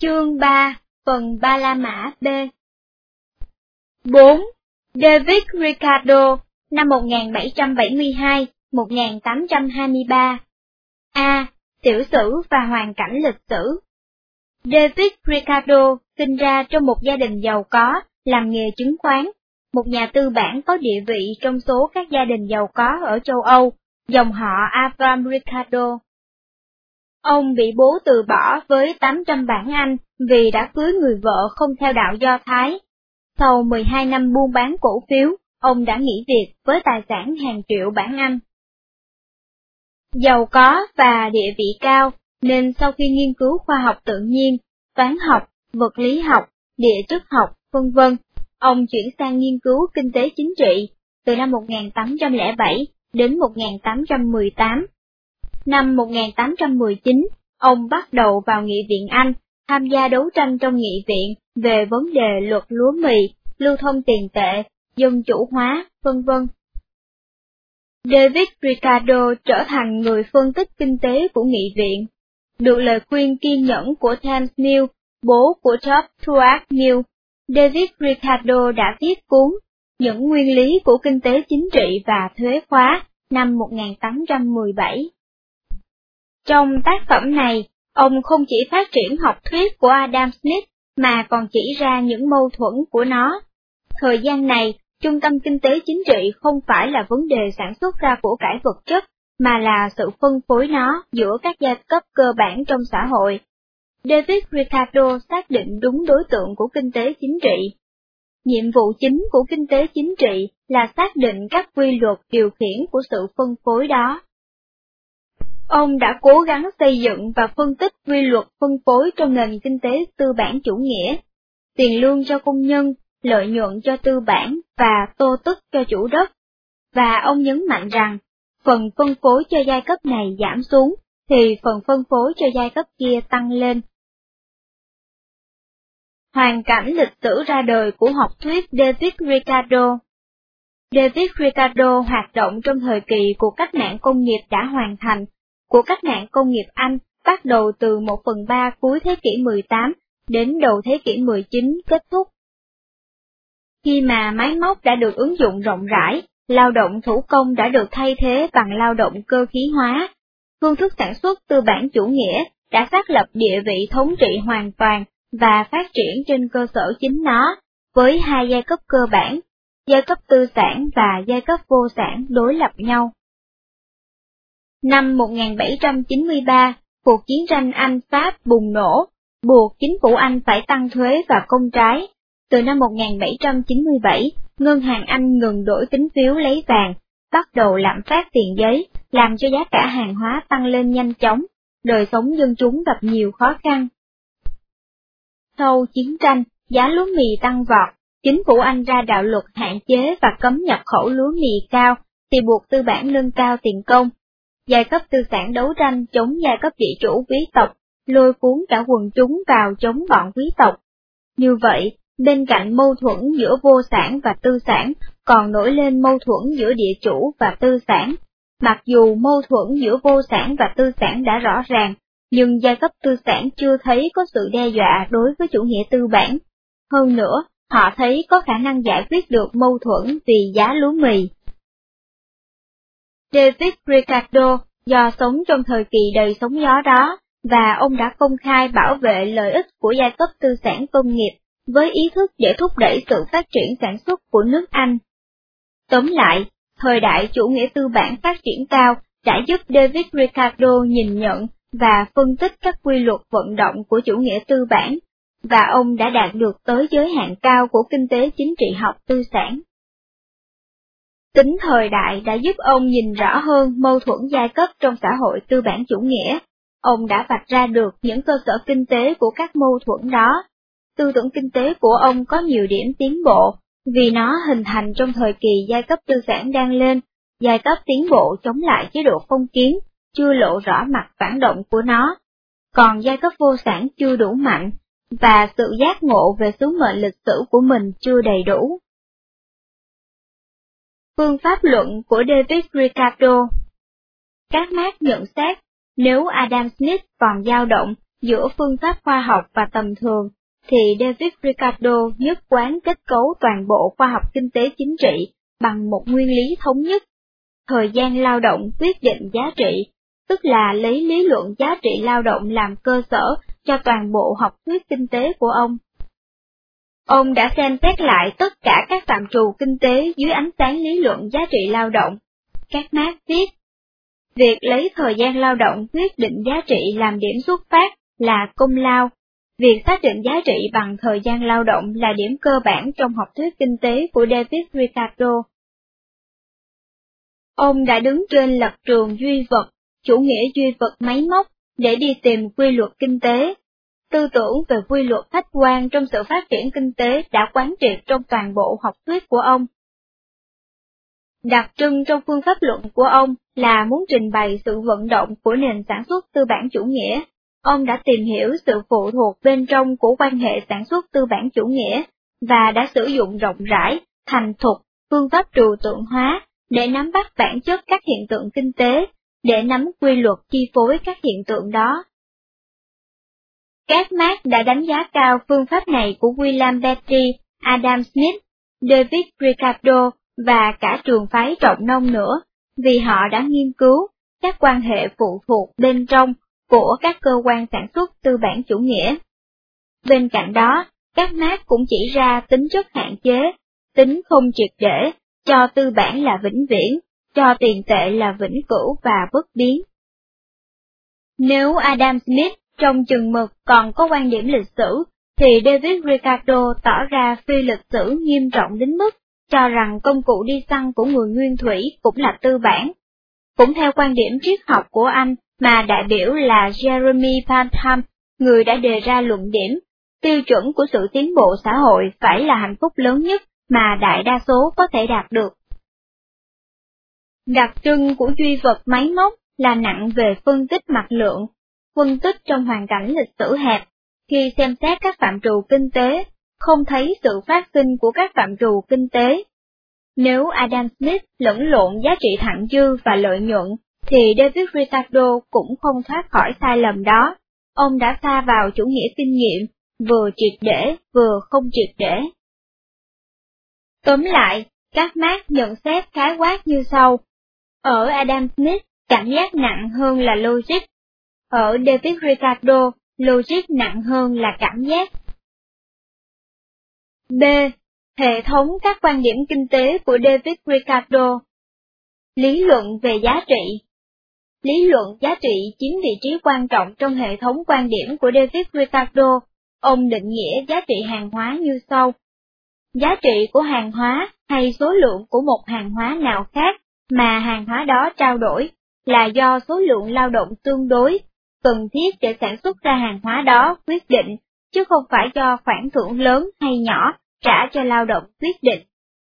Chương 3, phần Ba La Mã B. 4. David Ricardo, năm 1772-1823. A. Tiểu sử và hoàn cảnh lịch sử. David Ricardo sinh ra trong một gia đình giàu có, làm nghề chứng khoán, một nhà tư bản có địa vị trong số các gia đình giàu có ở châu Âu, dòng họ Avram Ricardo. Ông bị bố từ bỏ với 800 bảng Anh vì đã cưới người vợ không theo đạo Do Thái. Sau 12 năm buôn bán cổ phiếu, ông đã nghỉ việc với tài sản hàng triệu bảng Anh. Giàu có và địa vị cao, nên sau khi nghiên cứu khoa học tự nhiên, toán học, vật lý học, địa chất học, v.v., ông chuyển sang nghiên cứu kinh tế chính trị từ năm 1807 đến 1818. Năm 1819, ông bắt đầu vào Nghị viện Anh, tham gia đấu tranh trong Nghị viện về vấn đề luật lúa mì, lưu thông tiền tệ, dân chủ hóa, v.v. David Ricardo trở thành người phân tích kinh tế của Nghị viện. Được lời khuyên kiên nhẫn của James Mill, bố của George Stuart Mill, David Ricardo đã viết cuốn Những nguyên lý của kinh tế chính trị và thuế khóa năm 1817. Trong tác phẩm này, ông không chỉ phát triển học thuyết của Adam Smith mà còn chỉ ra những mâu thuẫn của nó. Thời gian này, trung tâm kinh tế chính trị không phải là vấn đề sản xuất ra của cải vật chất, mà là sự phân phối nó giữa các giai cấp cơ bản trong xã hội. David Ricardo xác định đúng đối tượng của kinh tế chính trị. Nhiệm vụ chính của kinh tế chính trị là xác định các quy luật điều khiển của sự phân phối đó. Ông đã cố gắng xây dựng và phân tích quy luật phân phối trong nền kinh tế tư bản chủ nghĩa, tiền lương cho công nhân, lợi nhuận cho tư bản và tô tức cho chủ đất, và ông nhấn mạnh rằng, phần phân phối cho giai cấp này giảm xuống, thì phần phân phối cho giai cấp kia tăng lên. Hoàn cảnh lịch sử ra đời của học thuyết David Ricardo. David Ricardo hoạt động trong thời kỳ cuộc cách mạng công nghiệp đã hoàn thành. Cuộc cách mạng công nghiệp Anh bắt đầu từ 1/3 cuối thế kỷ 18 đến đầu thế kỷ 19 kết thúc. Khi mà máy móc đã được ứng dụng rộng rãi, lao động thủ công đã được thay thế bằng lao động cơ khí hóa, phương thức sản xuất tư bản chủ nghĩa đã xác lập địa vị thống trị hoàn toàn và phát triển trên cơ sở chính nó, với hai giai cấp cơ bản, giai cấp tư sản và giai cấp vô sản đối lập nhau. Năm 1793, cuộc chiến tranh Anh-Pháp bùng nổ, buộc chính phủ Anh phải tăng thuế và công trái. Từ năm 1797, Ngân hàng Anh ngừng đổi tín phiếu lấy vàng, bắt đầu lạm phát tiền giấy, làm cho giá cả hàng hóa tăng lên nhanh chóng, đời sống dân chúng gặp nhiều khó khăn. Sau chiến tranh, giá lúa mì tăng vọt, chính phủ Anh ra đạo luật hạn chế và cấm nhập khẩu lúa mì cao, thì buộc tư bản nâng cao tiền công. Giai cấp tư sản đấu tranh chống giai cấp địa chủ quý tộc, lôi cuốn cả quần chúng vào chống bọn quý tộc. Như vậy, bên cạnh mâu thuẫn giữa vô sản và tư sản, còn nổi lên mâu thuẫn giữa địa chủ và tư sản. Mặc dù mâu thuẫn giữa vô sản và tư sản đã rõ ràng, nhưng giai cấp tư sản chưa thấy có sự đe dọa đối với chủ nghĩa tư bản. Hơn nữa, họ thấy có khả năng giải quyết được mâu thuẫn vì giá lúa mì. David Ricardo do sống trong thời kỳ đầy sóng gió đó, và ông đã công khai bảo vệ lợi ích của giai cấp tư sản công nghiệp, với ý thức để thúc đẩy sự phát triển sản xuất của nước Anh. Tóm lại, thời đại chủ nghĩa tư bản phát triển cao đã giúp David Ricardo nhìn nhận và phân tích các quy luật vận động của chủ nghĩa tư bản, và ông đã đạt được tới giới hạn cao của kinh tế chính trị học tư sản. Tính thời đại đã giúp ông nhìn rõ hơn mâu thuẫn giai cấp trong xã hội tư bản chủ nghĩa. Ông đã vạch ra được những cơ sở kinh tế của các mâu thuẫn đó. Tư tưởng kinh tế của ông có nhiều điểm tiến bộ, vì nó hình thành trong thời kỳ giai cấp tư sản đang lên, giai cấp tiến bộ chống lại chế độ phong kiến, chưa lộ rõ mặt phản động của nó, còn giai cấp vô sản chưa đủ mạnh, và sự giác ngộ về sứ mệnh lịch sử của mình chưa đầy đủ. Phương pháp luận của David Ricardo. Các Marx nhận xét, nếu Adam Smith còn dao động, giữa phương pháp khoa học và tầm thường, thì David Ricardo nhất quán kết cấu toàn bộ khoa học kinh tế chính trị bằng một nguyên lý thống nhất. Thời gian lao động quyết định giá trị, tức là lấy lý luận giá trị lao động làm cơ sở cho toàn bộ học thuyết kinh tế của ông. Ông đã xem xét lại tất cả các phạm trù kinh tế dưới ánh sáng lý luận giá trị lao động. Các Marx viết, việc lấy thời gian lao động quyết định giá trị làm điểm xuất phát là công lao. Việc xác định giá trị bằng thời gian lao động là điểm cơ bản trong học thuyết kinh tế của David Ricardo. Ông đã đứng trên lập trường duy vật, chủ nghĩa duy vật máy móc, để đi tìm quy luật kinh tế. Tư tưởng về quy luật khách quan trong sự phát triển kinh tế đã quán triệt trong toàn bộ học thuyết của ông. Đặc trưng trong phương pháp luận của ông là muốn trình bày sự vận động của nền sản xuất tư bản chủ nghĩa. Ông đã tìm hiểu sự phụ thuộc bên trong của quan hệ sản xuất tư bản chủ nghĩa, và đã sử dụng rộng rãi, thành thục, phương pháp trừu tượng hóa, để nắm bắt bản chất các hiện tượng kinh tế, để nắm quy luật chi phối các hiện tượng đó. Các Marx đã đánh giá cao phương pháp này của William Petty, Adam Smith, David Ricardo và cả trường phái trọng nông nữa, vì họ đã nghiên cứu các quan hệ phụ thuộc bên trong của các cơ quan sản xuất tư bản chủ nghĩa. Bên cạnh đó, các Marx cũng chỉ ra tính chất hạn chế, tính không triệt để, cho tư bản là vĩnh viễn, cho tiền tệ là vĩnh cửu và bất biến. Nếu Adam Smith trong chừng mực còn có quan điểm lịch sử, thì David Ricardo tỏ ra phi lịch sử nghiêm trọng đến mức cho rằng công cụ đi săn của người nguyên thủy cũng là tư bản. Cũng theo quan điểm triết học của anh, mà đại biểu là Jeremy Bentham, người đã đề ra luận điểm, tiêu chuẩn của sự tiến bộ xã hội phải là hạnh phúc lớn nhất mà đại đa số có thể đạt được. Đặc trưng của duy vật máy móc là nặng về phân tích mặt lượng, phân tích trong hoàn cảnh lịch sử hẹp. Khi xem xét các phạm trù kinh tế, không thấy sự phát sinh của các phạm trù kinh tế. Nếu Adam Smith lẫn lộn giá trị thặng dư và lợi nhuận, thì David Ricardo cũng không thoát khỏi sai lầm đó. Ông đã sa vào chủ nghĩa kinh nghiệm, vừa triệt để, vừa không triệt để. Tóm lại, các Marx nhận xét khái quát như sau. Ở Adam Smith, cảm giác nặng hơn là logic. Ở David Ricardo, logic nặng hơn là cảm giác. B. Hệ thống các quan điểm kinh tế của David Ricardo. Lý luận về giá trị. Lý luận giá trị chiếm vị trí quan trọng trong hệ thống quan điểm của David Ricardo. Ông định nghĩa giá trị hàng hóa như sau. Giá trị của hàng hóa hay số lượng của một hàng hóa nào khác mà hàng hóa đó trao đổi là do số lượng lao động tương đối, cần thiết để sản xuất ra hàng hóa đó quyết định, chứ không phải do khoản thưởng lớn hay nhỏ trả cho lao động quyết định.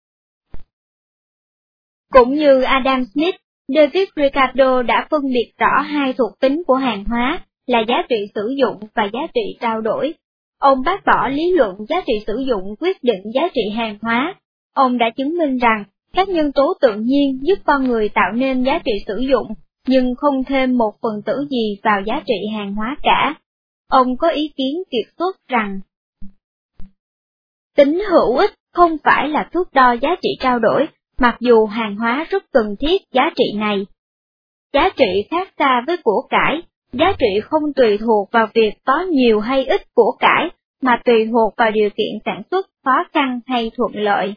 Cũng như Adam Smith, David Ricardo đã phân biệt rõ hai thuộc tính của hàng hóa là giá trị sử dụng và giá trị trao đổi. Ông bác bỏ lý luận giá trị sử dụng quyết định giá trị hàng hóa. Ông đã chứng minh rằng các nhân tố tự nhiên giúp con người tạo nên giá trị sử dụng, nhưng không thêm một phần tử gì vào giá trị hàng hóa cả. Ông có ý kiến kiệt xuất rằng tính hữu ích không phải là thước đo giá trị trao đổi, mặc dù hàng hóa rất cần thiết giá trị này. Giá trị khác xa với của cải, giá trị không tùy thuộc vào việc có nhiều hay ít của cải, mà tùy thuộc vào điều kiện sản xuất khó khăn hay thuận lợi.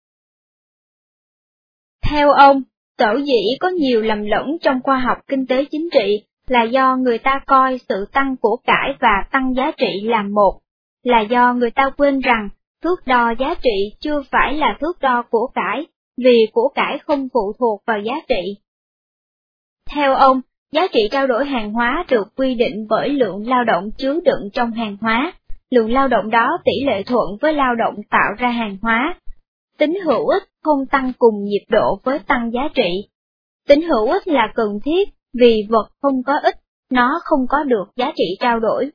Theo ông, sở dĩ có nhiều lầm lẫn trong khoa học kinh tế chính trị là do người ta coi sự tăng của cải và tăng giá trị làm một, là do người ta quên rằng thước đo giá trị chưa phải là thước đo của cải, vì của cải không phụ thuộc vào giá trị. Theo ông, giá trị trao đổi hàng hóa được quy định bởi lượng lao động chứa đựng trong hàng hóa, lượng lao động đó tỷ lệ thuận với lao động tạo ra hàng hóa. Tính hữu ích không tăng cùng nhịp độ với tăng giá trị. Tính hữu ích là cần thiết, vì vật không có ích, nó không có được giá trị trao đổi.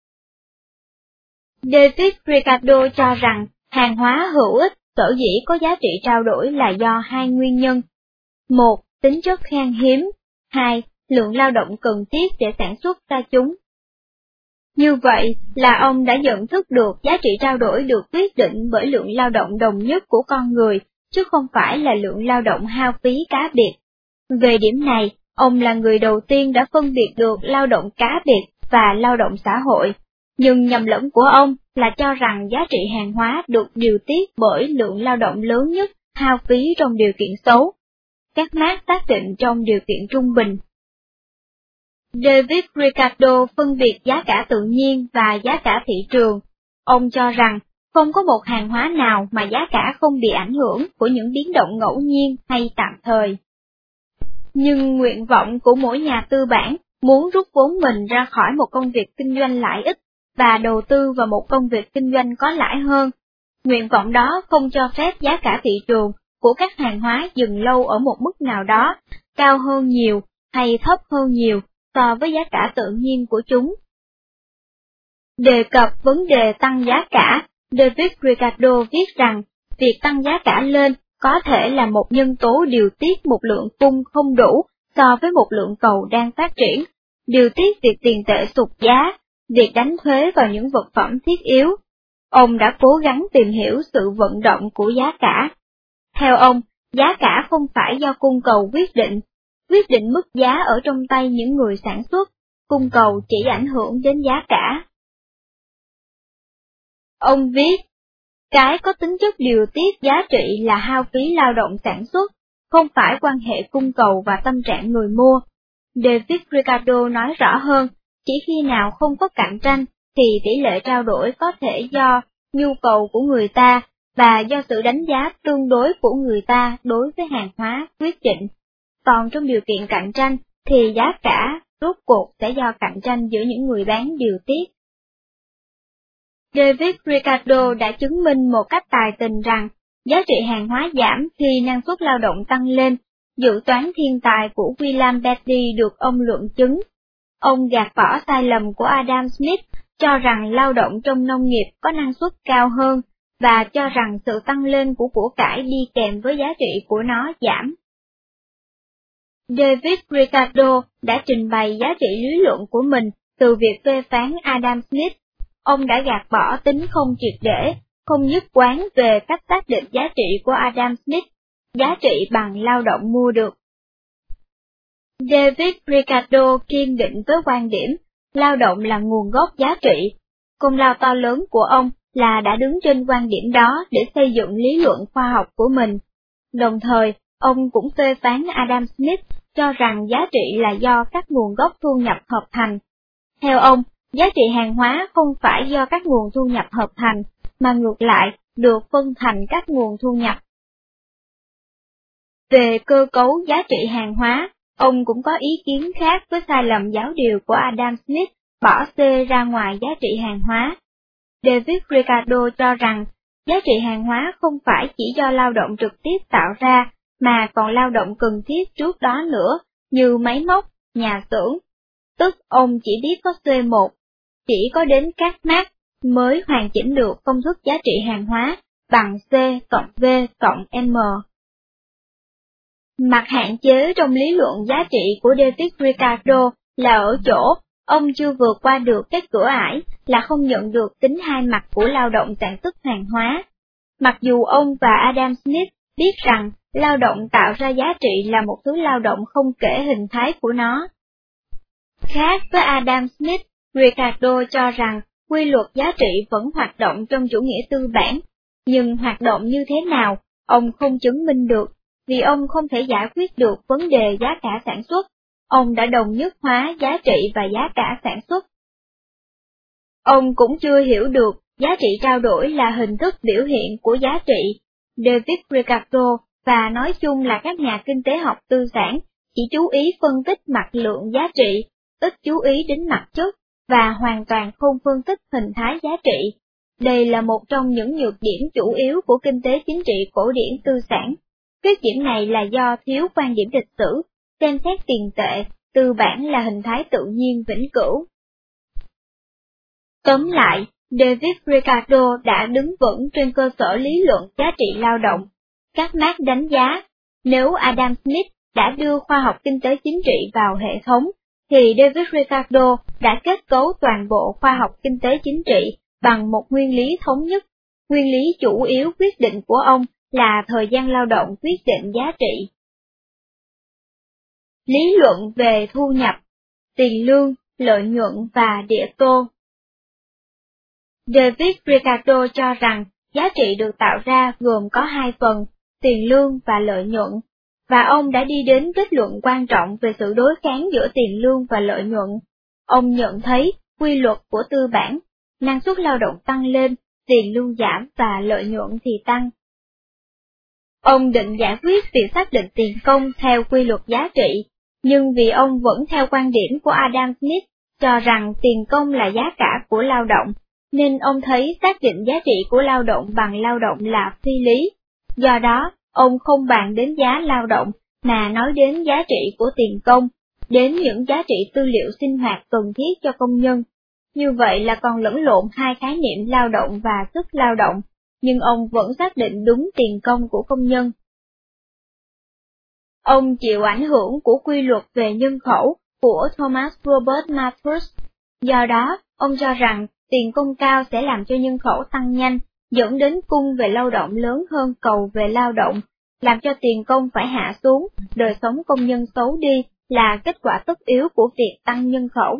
David Ricardo cho rằng hàng hóa hữu ích sở dĩ có giá trị trao đổi là do hai nguyên nhân. 1. Tính chất khan hiếm. 2. Lượng lao động cần thiết để sản xuất ra chúng. Như vậy là ông đã nhận thức được giá trị trao đổi được quyết định bởi lượng lao động đồng nhất của con người, chứ không phải là lượng lao động hao phí cá biệt. Về điểm này, ông là người đầu tiên đã phân biệt được lao động cá biệt và lao động xã hội, nhưng nhầm lẫn của ông là cho rằng giá trị hàng hóa được điều tiết bởi lượng lao động lớn nhất hao phí trong điều kiện xấu. Các Marx xác định trong điều kiện trung bình. David Ricardo phân biệt giá cả tự nhiên và giá cả thị trường. Ông cho rằng, không có một hàng hóa nào mà giá cả không bị ảnh hưởng của những biến động ngẫu nhiên hay tạm thời. Nhưng nguyện vọng của mỗi nhà tư bản muốn rút vốn mình ra khỏi một công việc kinh doanh lãi ích và đầu tư vào một công việc kinh doanh có lãi hơn. Nguyện vọng đó không cho phép giá cả thị trường của các hàng hóa dừng lâu ở một mức nào đó, cao hơn nhiều hay thấp hơn nhiều so với giá cả tự nhiên của chúng. Đề cập vấn đề tăng giá cả, David Ricardo viết rằng, việc tăng giá cả lên có thể là một nhân tố điều tiết một lượng cung không đủ so với một lượng cầu đang phát triển, điều tiết việc tiền tệ sụt giá, việc đánh thuế vào những vật phẩm thiết yếu. Ông đã cố gắng tìm hiểu sự vận động của giá cả. Theo ông, giá cả không phải do cung cầu quyết định mức giá ở trong tay những người sản xuất, cung cầu chỉ ảnh hưởng đến giá cả. Ông viết, cái có tính chất điều tiết giá trị là hao phí lao động sản xuất, không phải quan hệ cung cầu và tâm trạng người mua. David Ricardo nói rõ hơn, chỉ khi nào không có cạnh tranh, thì tỷ lệ trao đổi có thể do nhu cầu của người ta và do sự đánh giá tương đối của người ta đối với hàng hóa quyết định. Còn trong điều kiện cạnh tranh, thì giá cả rốt cuộc sẽ do cạnh tranh giữa những người bán điều tiết. David Ricardo đã chứng minh một cách tài tình rằng, giá trị hàng hóa giảm khi năng suất lao động tăng lên. Dự toán thiên tài của William Petty được ông luận chứng. Ông gạt bỏ sai lầm của Adam Smith, cho rằng lao động trong nông nghiệp có năng suất cao hơn, và cho rằng sự tăng lên của cải đi kèm với giá trị của nó giảm. David Ricardo đã trình bày giá trị lý luận của mình từ việc phê phán Adam Smith. Ông đã gạt bỏ tính không triệt để, không nhất quán về cách xác định giá trị của Adam Smith, giá trị bằng lao động mua được. David Ricardo kiên định với quan điểm, lao động là nguồn gốc giá trị. Công lao to lớn của ông là đã đứng trên quan điểm đó để xây dựng lý luận khoa học của mình. Đồng thời, ông cũng phê phán Adam Smith, cho rằng giá trị là do các nguồn gốc thu nhập hợp thành. Theo ông, giá trị hàng hóa không phải do các nguồn thu nhập hợp thành, mà ngược lại, được phân thành các nguồn thu nhập. Về cơ cấu giá trị hàng hóa, ông cũng có ý kiến khác với sai lầm giáo điều của Adam Smith, bỏ C ra ngoài giá trị hàng hóa. David Ricardo cho rằng, giá trị hàng hóa không phải chỉ do lao động trực tiếp tạo ra, mà còn lao động cần thiết trước đó nữa, như máy móc, nhà xưởng. Tức ông chỉ biết có C1, chỉ có đến các Marx mới hoàn chỉnh được công thức giá trị hàng hóa bằng C cộng V cộng M. Mặt hạn chế trong lý luận giá trị của David Ricardo là ở chỗ, ông chưa vượt qua được cái cửa ải là không nhận được tính hai mặt của lao động sản xuất hàng hóa. Mặc dù ông và Adam Smith biết rằng lao động tạo ra giá trị là một thứ lao động không kể hình thái của nó. Khác với Adam Smith, Ricardo cho rằng quy luật giá trị vẫn hoạt động trong chủ nghĩa tư bản, nhưng hoạt động như thế nào, ông không chứng minh được, vì ông không thể giải quyết được vấn đề giá cả sản xuất. Ông đã đồng nhất hóa giá trị và giá cả sản xuất. Ông cũng chưa hiểu được giá trị trao đổi là hình thức biểu hiện của giá trị. David Ricardo và nói chung là các nhà kinh tế học tư sản chỉ chú ý phân tích mặt lượng giá trị, ít chú ý đến mặt chất, và hoàn toàn không phân tích hình thái giá trị. Đây là một trong những nhược điểm chủ yếu của kinh tế chính trị cổ điển tư sản. Khuyết điểm này là do thiếu quan điểm lịch sử, xem xét tiền tệ, tư bản là hình thái tự nhiên vĩnh cửu. Tóm lại, David Ricardo đã đứng vững trên cơ sở lý luận giá trị lao động. Các Marx đánh giá, nếu Adam Smith đã đưa khoa học kinh tế chính trị vào hệ thống, thì David Ricardo đã kết cấu toàn bộ khoa học kinh tế chính trị bằng một nguyên lý thống nhất. Nguyên lý chủ yếu quyết định của ông là thời gian lao động quyết định giá trị. Lý luận về thu nhập, tiền lương, lợi nhuận và địa tô. David Ricardo cho rằng giá trị được tạo ra gồm có hai phần, tiền lương và lợi nhuận, và ông đã đi đến kết luận quan trọng về sự đối kháng giữa tiền lương và lợi nhuận. Ông nhận thấy quy luật của tư bản, năng suất lao động tăng lên, tiền lương giảm và lợi nhuận thì tăng. Ông định giải quyết việc xác định tiền công theo quy luật giá trị, nhưng vì ông vẫn theo quan điểm của Adam Smith cho rằng tiền công là giá cả của lao động, nên ông thấy xác định giá trị của lao động bằng lao động là phi lý. Do đó, ông không bàn đến giá lao động, mà nói đến giá trị của tiền công, đến những giá trị tư liệu sinh hoạt cần thiết cho công nhân. Như vậy là còn lẫn lộn hai khái niệm lao động và sức lao động, nhưng ông vẫn xác định đúng tiền công của công nhân. Ông chịu ảnh hưởng của quy luật về nhân khẩu của Thomas Robert Malthus. Do đó, ông cho rằng tiền công cao sẽ làm cho nhân khẩu tăng nhanh, dẫn đến cung về lao động lớn hơn cầu về lao động, làm cho tiền công phải hạ xuống, đời sống công nhân xấu đi là kết quả tất yếu của việc tăng nhân khẩu.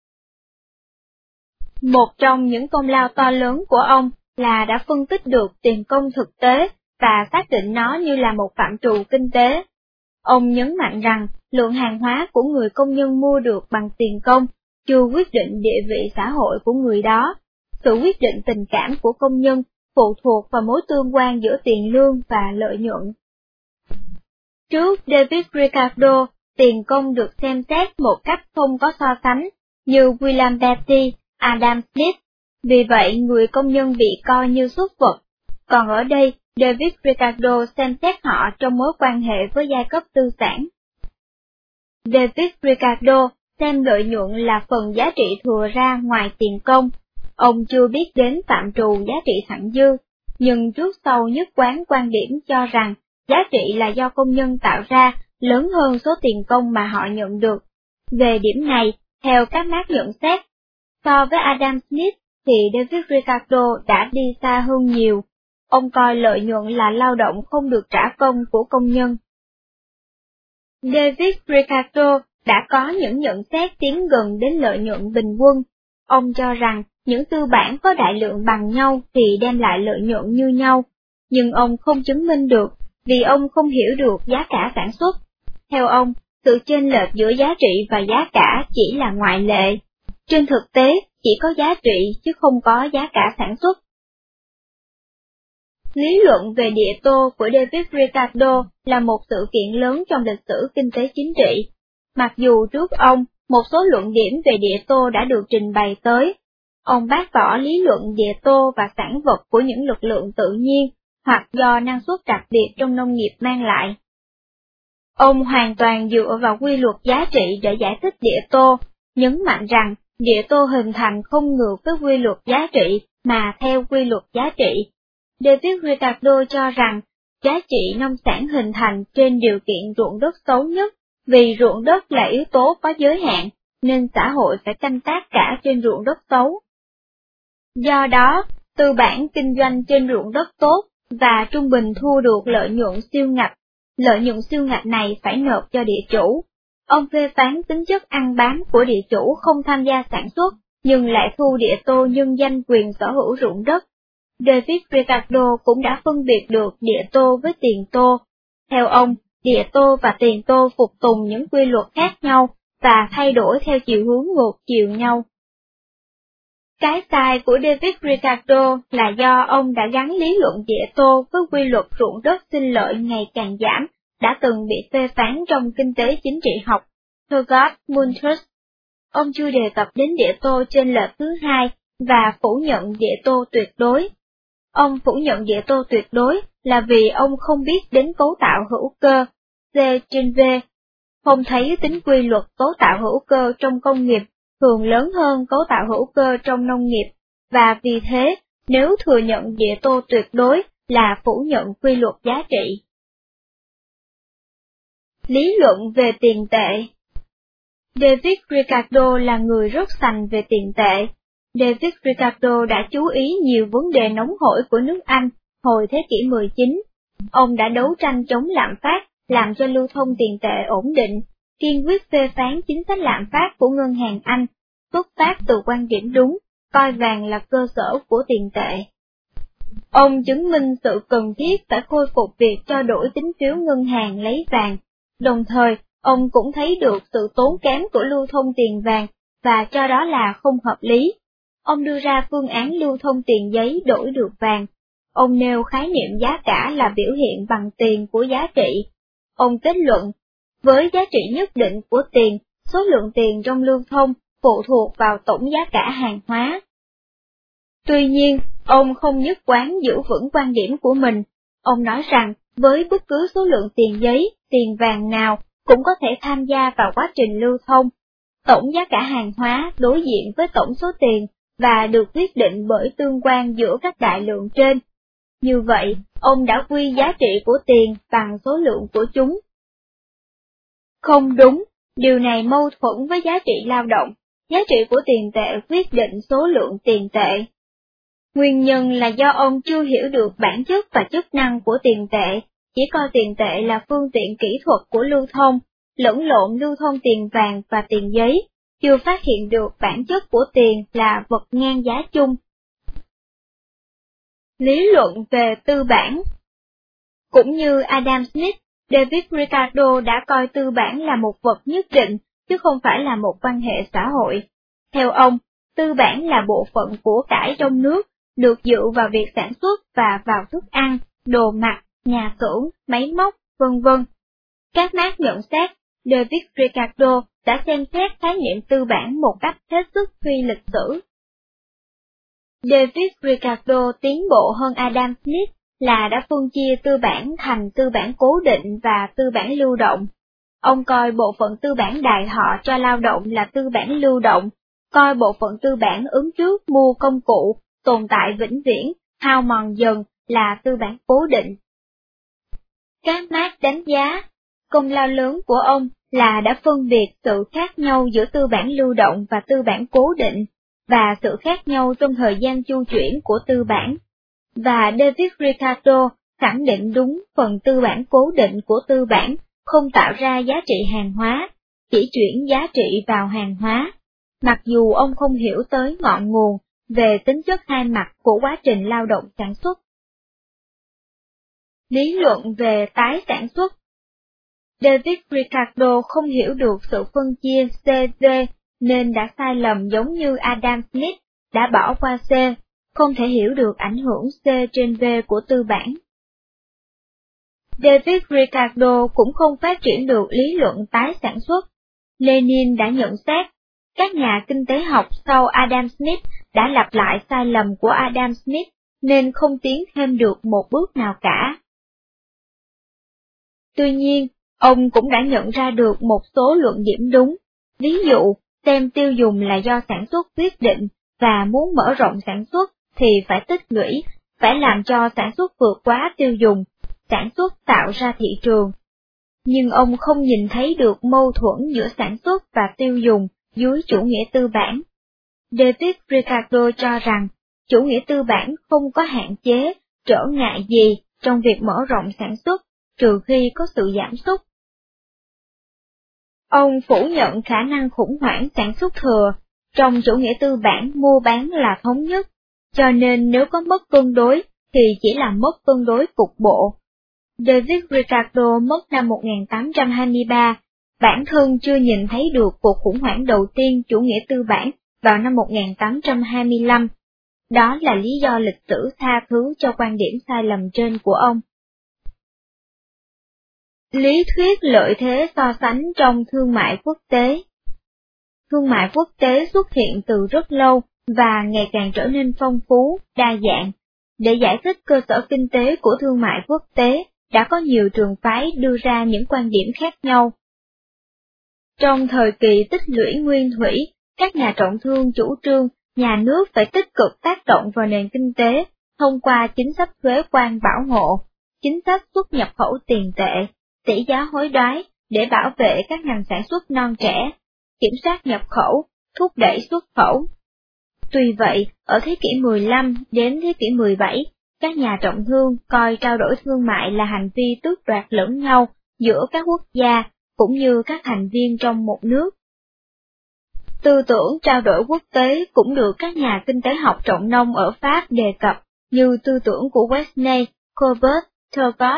Một trong những công lao to lớn của ông là đã phân tích được tiền công thực tế và xác định nó như là một phạm trù kinh tế. Ông nhấn mạnh rằng lượng hàng hóa của người công nhân mua được bằng tiền công chưa quyết định địa vị xã hội của người đó. Sự quyết định tình cảm của công nhân phụ thuộc vào mối tương quan giữa tiền lương và lợi nhuận. Trước David Ricardo, tiền công được xem xét một cách không có so sánh, như William Beatty, Adam Smith, vì vậy người công nhân bị coi như súc vật. Còn ở đây, David Ricardo xem xét họ trong mối quan hệ với giai cấp tư sản. David Ricardo xem lợi nhuận là phần giá trị thừa ra ngoài tiền công. Ông chưa biết đến phạm trù giá trị thặng dư, nhưng trước sau nhất quán quan điểm cho rằng giá trị là do công nhân tạo ra lớn hơn số tiền công mà họ nhận được. Về điểm này, theo các mác nhận xét, so với Adam Smith thì David Ricardo đã đi xa hơn nhiều. Ông coi lợi nhuận là lao động không được trả công của công nhân. David Ricardo đã có những nhận xét tiến gần đến lợi nhuận bình quân. Ông cho rằng những tư bản có đại lượng bằng nhau thì đem lại lợi nhuận như nhau, nhưng ông không chứng minh được vì ông không hiểu được giá cả sản xuất. Theo ông, sự chênh lệch giữa giá trị và giá cả chỉ là ngoại lệ. Trên thực tế, chỉ có giá trị chứ không có giá cả sản xuất. Lý luận về địa tô của David Ricardo là một sự kiện lớn trong lịch sử kinh tế chính trị. Mặc dù trước ông, một số luận điểm về địa tô đã được trình bày tới, ông bác bỏ lý luận địa tô và sản vật của những lực lượng tự nhiên hoặc do năng suất đặc biệt trong nông nghiệp mang lại. Ông hoàn toàn dựa vào quy luật giá trị để giải thích địa tô, nhấn mạnh rằng địa tô hình thành không ngược với quy luật giá trị mà theo quy luật giá trị. David Ricardo cho rằng giá trị nông sản hình thành trên điều kiện ruộng đất xấu nhất, vì ruộng đất là yếu tố có giới hạn, nên xã hội phải canh tác cả trên ruộng đất xấu. Do đó, tư bản kinh doanh trên ruộng đất tốt và trung bình thu được lợi nhuận siêu ngạch. Lợi nhuận siêu ngạch này phải nộp cho địa chủ. Ông phê phán tính chất ăn bám của địa chủ không tham gia sản xuất, nhưng lại thu địa tô nhân danh quyền sở hữu ruộng đất. David Ricardo cũng đã phân biệt được địa tô với tiền tô. Theo ông, địa tô và tiền tô phục tùng những quy luật khác nhau và thay đổi theo chiều hướng ngược chiều nhau. Cái sai của David Ricardo là do ông đã gắn lý luận địa tô với quy luật ruộng đất sinh lợi ngày càng giảm, đã từng bị phê phán trong kinh tế chính trị học, Thurgood Munter. Ông chưa đề cập đến địa tô chênh lệch thứ hai và phủ nhận địa tô tuyệt đối. Ông phủ nhận địa tô tuyệt đối là vì ông không biết đến cấu tạo hữu cơ, C/V, không thấy tính quy luật cấu tạo hữu cơ trong công nghiệp thường lớn hơn cấu tạo hữu cơ trong nông nghiệp, và vì thế, nếu thừa nhận địa tô tuyệt đối là phủ nhận quy luật giá trị. Lý luận về tiền tệ. David Ricardo là người rất sành về tiền tệ. David Ricardo đã chú ý nhiều vấn đề nóng hổi của nước Anh hồi thế kỷ 19. Ông đã đấu tranh chống lạm phát, làm cho lưu thông tiền tệ ổn định, kiên quyết phê phán chính sách lạm phát của ngân hàng Anh, xuất phát từ quan điểm đúng, coi vàng là cơ sở của tiền tệ. Ông chứng minh sự cần thiết phải khôi phục việc cho đổi tín phiếu ngân hàng lấy vàng, đồng thời ông cũng thấy được sự tốn kém của lưu thông tiền vàng và cho đó là không hợp lý. Ông đưa ra phương án lưu thông tiền giấy đổi được vàng. Ông nêu khái niệm giá cả là biểu hiện bằng tiền của giá trị. Ông kết luận, với giá trị nhất định của tiền, số lượng tiền trong lưu thông phụ thuộc vào tổng giá cả hàng hóa. Tuy nhiên, ông không nhất quán giữ vững quan điểm của mình. Ông nói rằng, với bất cứ số lượng tiền giấy, tiền vàng nào cũng có thể tham gia vào quá trình lưu thông. Tổng giá cả hàng hóa đối diện với tổng số tiền và được quyết định bởi tương quan giữa các đại lượng trên. Như vậy, ông đã quy giá trị của tiền bằng số lượng của chúng. Không đúng, điều này mâu thuẫn với giá trị lao động. Giá trị của tiền tệ quyết định số lượng tiền tệ. Nguyên nhân là do ông chưa hiểu được bản chất và chức năng của tiền tệ, chỉ coi tiền tệ là phương tiện kỹ thuật của lưu thông, lẫn lộn lưu thông tiền vàng và tiền giấy, chưa phát hiện được bản chất của tiền là vật ngang giá chung. Lý luận về tư bản. Cũng như Adam Smith, David Ricardo đã coi tư bản là một vật nhất định, chứ không phải là một quan hệ xã hội. Theo ông, tư bản là bộ phận của cải trong nước, được dựa vào việc sản xuất và vào thức ăn, đồ mặc, nhà xưởng, máy móc, vân vân. Các Marx nhận xét, David Ricardo đã xem xét khái niệm tư bản một cách hết sức phi lịch sử. David Ricardo tiến bộ hơn Adam Smith là đã phân chia tư bản thành tư bản cố định và tư bản lưu động. Ông coi bộ phận tư bản đại họ cho lao động là tư bản lưu động, coi bộ phận tư bản ứng trước mua công cụ, tồn tại vĩnh viễn, hao mòn dần là tư bản cố định. Các Marx đánh giá, công lao lớn của ông là đã phân biệt sự khác nhau giữa tư bản lưu động và tư bản cố định, và sự khác nhau trong thời gian chu chuyển của tư bản. Và David Ricardo khẳng định đúng phần tư bản cố định của tư bản không tạo ra giá trị hàng hóa, chỉ chuyển giá trị vào hàng hóa, mặc dù ông không hiểu tới ngọn nguồn về tính chất hai mặt của quá trình lao động sản xuất. Lý luận về tái sản xuất. David Ricardo không hiểu được sự phân chia C-V nên đã sai lầm giống như Adam Smith đã bỏ qua C, không thể hiểu được ảnh hưởng C trên V của tư bản. David Ricardo cũng không phát triển được lý luận tái sản xuất. Lenin đã nhận xét, các nhà kinh tế học sau Adam Smith đã lặp lại sai lầm của Adam Smith nên không tiến thêm được một bước nào cả. Tuy nhiên, ông cũng đã nhận ra được một số luận điểm đúng, ví dụ, xem tiêu dùng là do sản xuất quyết định và muốn mở rộng sản xuất thì phải tích lũy, phải làm cho sản xuất vượt quá tiêu dùng, sản xuất tạo ra thị trường. Nhưng ông không nhìn thấy được mâu thuẫn giữa sản xuất và tiêu dùng dưới chủ nghĩa tư bản. David Ricardo cho rằng, chủ nghĩa tư bản không có hạn chế, trở ngại gì trong việc mở rộng sản xuất, trừ khi có sự giảm sút. Ông phủ nhận khả năng khủng hoảng sản xuất thừa, trong chủ nghĩa tư bản mua bán là thống nhất, cho nên nếu có mất cân đối thì chỉ là mất cân đối cục bộ. David Ricardo mất năm 1823, bản thân chưa nhìn thấy được cuộc khủng hoảng đầu tiên chủ nghĩa tư bản vào năm 1825. Đó là lý do lịch sử tha thứ cho quan điểm sai lầm trên của ông. Lý thuyết lợi thế so sánh trong thương mại quốc tế. Thương mại quốc tế xuất hiện từ rất lâu và ngày càng trở nên phong phú, đa dạng. Để giải thích cơ sở kinh tế của thương mại quốc tế, đã có nhiều trường phái đưa ra những quan điểm khác nhau. Trong thời kỳ tích lũy nguyên thủy, các nhà trọng thương chủ trương nhà nước phải tích cực tác động vào nền kinh tế thông qua chính sách thuế quan bảo hộ, chính sách xuất nhập khẩu tiền tệ, tỷ giá hối đoái để bảo vệ các ngành sản xuất non trẻ, kiểm soát nhập khẩu, thúc đẩy xuất khẩu. Tuy vậy, ở thế kỷ 15 đến thế kỷ 17, các nhà trọng thương coi trao đổi thương mại là hành vi tước đoạt lẫn nhau giữa các quốc gia, cũng như các thành viên trong một nước. Tư tưởng trao đổi quốc tế cũng được các nhà kinh tế học trọng nông ở Pháp đề cập, như tư tưởng của Quesnay, Colbert, Turgot.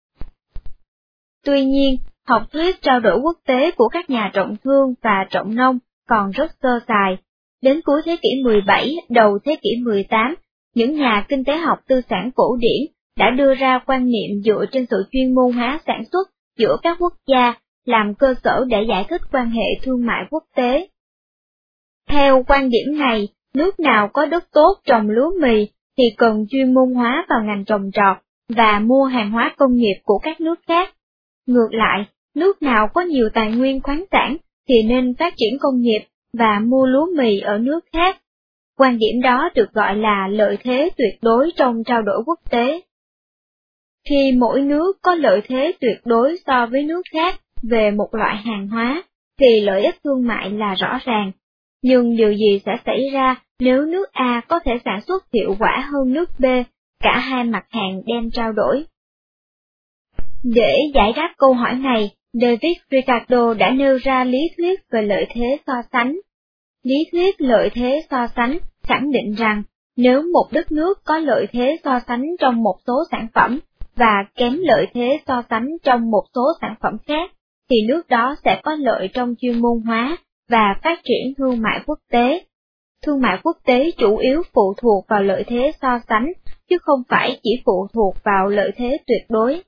Tuy nhiên, học thuyết trao đổi quốc tế của các nhà trọng thương và trọng nông còn rất sơ sài. Đến cuối thế kỷ 17, đầu thế kỷ 18, những nhà kinh tế học tư sản cổ điển đã đưa ra quan niệm dựa trên sự chuyên môn hóa sản xuất giữa các quốc gia, làm cơ sở để giải thích quan hệ thương mại quốc tế. Theo quan điểm này, nước nào có đất tốt trồng lúa mì thì cần chuyên môn hóa vào ngành trồng trọt và mua hàng hóa công nghiệp của các nước khác. Ngược lại, nước nào có nhiều tài nguyên khoáng sản thì nên phát triển công nghiệp và mua lúa mì ở nước khác. Quan điểm đó được gọi là lợi thế tuyệt đối trong trao đổi quốc tế. Khi mỗi nước có lợi thế tuyệt đối so với nước khác về một loại hàng hóa, thì lợi ích thương mại là rõ ràng. Nhưng điều gì sẽ xảy ra nếu nước A có thể sản xuất hiệu quả hơn nước B, cả hai mặt hàng đem trao đổi? Để giải đáp câu hỏi này, David Ricardo đã nêu ra lý thuyết về lợi thế so sánh. Lý thuyết lợi thế so sánh khẳng định rằng, nếu một đất nước có lợi thế so sánh trong một số sản phẩm, và kém lợi thế so sánh trong một số sản phẩm khác, thì nước đó sẽ có lợi trong chuyên môn hóa và phát triển thương mại quốc tế. Thương mại quốc tế chủ yếu phụ thuộc vào lợi thế so sánh, chứ không phải chỉ phụ thuộc vào lợi thế tuyệt đối.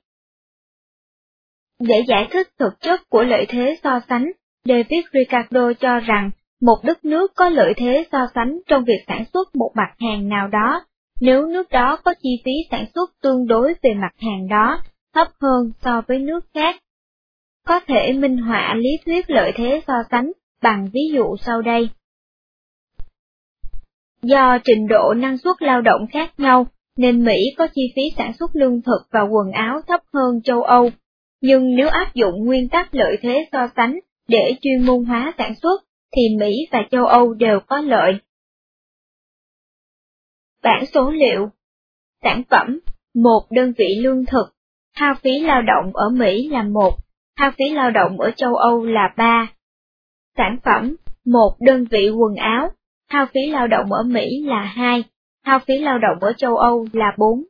Để giải thích thực chất của lợi thế so sánh, David Ricardo cho rằng, một đất nước có lợi thế so sánh trong việc sản xuất một mặt hàng nào đó, nếu nước đó có chi phí sản xuất tương đối về mặt hàng đó, thấp hơn so với nước khác. Có thể minh họa lý thuyết lợi thế so sánh bằng ví dụ sau đây. Do trình độ năng suất lao động khác nhau, nên Mỹ có chi phí sản xuất lương thực và quần áo thấp hơn châu Âu, nhưng nếu áp dụng nguyên tắc lợi thế so sánh để chuyên môn hóa sản xuất, thì Mỹ và châu Âu đều có lợi. Bảng số liệu. Sản phẩm, 1 đơn vị lương thực, hao phí lao động ở Mỹ là 1, hao phí lao động ở châu Âu là 3. Sản phẩm, 1 đơn vị quần áo, hao phí lao động ở Mỹ là 2, hao phí lao động ở châu Âu là 4.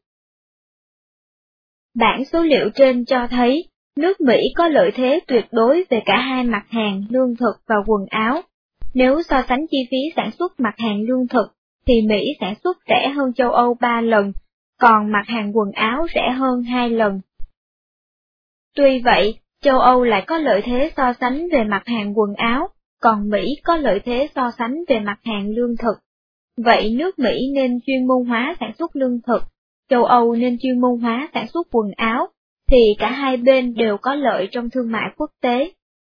Bảng số liệu trên cho thấy, nước Mỹ có lợi thế tuyệt đối về cả hai mặt hàng lương thực và quần áo. Nếu so sánh chi phí sản xuất mặt hàng lương thực, thì Mỹ sản xuất rẻ hơn châu Âu 3 lần, còn mặt hàng quần áo rẻ hơn 2 lần. Tuy vậy, châu Âu lại có lợi thế so sánh về mặt hàng quần áo, còn Mỹ có lợi thế so sánh về mặt hàng lương thực. Vậy nước Mỹ nên chuyên môn hóa sản xuất lương thực, châu Âu nên chuyên môn hóa sản xuất quần áo, thì cả hai bên đều có lợi trong thương mại quốc tế.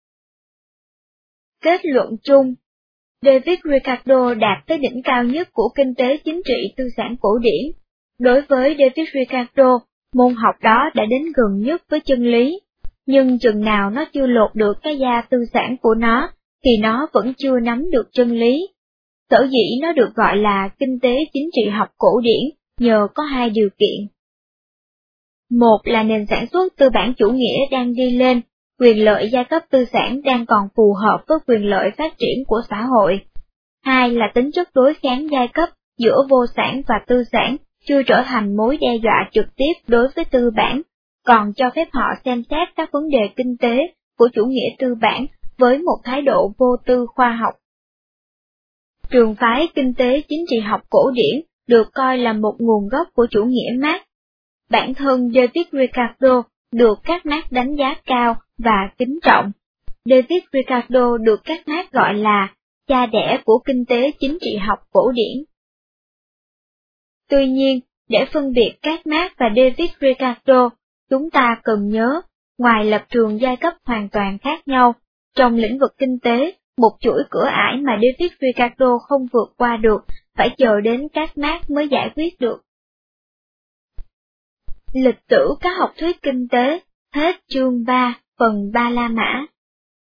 Kết luận chung, David Ricardo đạt tới đỉnh cao nhất của kinh tế chính trị tư sản cổ điển. Đối với David Ricardo, môn học đó đã đến gần nhất với chân lý, nhưng chừng nào nó chưa lột được cái da tư sản của nó, thì nó vẫn chưa nắm được chân lý. Sở dĩ nó được gọi là kinh tế chính trị học cổ điển, nhờ có hai điều kiện. Một là nền sản xuất tư bản chủ nghĩa đang đi lên, quyền lợi giai cấp tư sản đang còn phù hợp với quyền lợi phát triển của xã hội. Hai là tính chất đối kháng giai cấp giữa vô sản và tư sản chưa trở thành mối đe dọa trực tiếp đối với tư bản, còn cho phép họ xem xét các vấn đề kinh tế của chủ nghĩa tư bản với một thái độ vô tư khoa học. Trường phái kinh tế chính trị học cổ điển được coi là một nguồn gốc của chủ nghĩa Mác. Bản thân David Ricardo được các Mác đánh giá cao và kính trọng. David Ricardo được các Mác gọi là cha đẻ của kinh tế chính trị học cổ điển. Tuy nhiên, để phân biệt các Mác và David Ricardo, chúng ta cần nhớ, ngoài lập trường giai cấp hoàn toàn khác nhau, trong lĩnh vực kinh tế, một chuỗi cửa ải mà David Ricardo không vượt qua được, phải chờ đến các Mác mới giải quyết được. Lịch sử các học thuyết kinh tế, hết chương 3, phần 3 La Mã.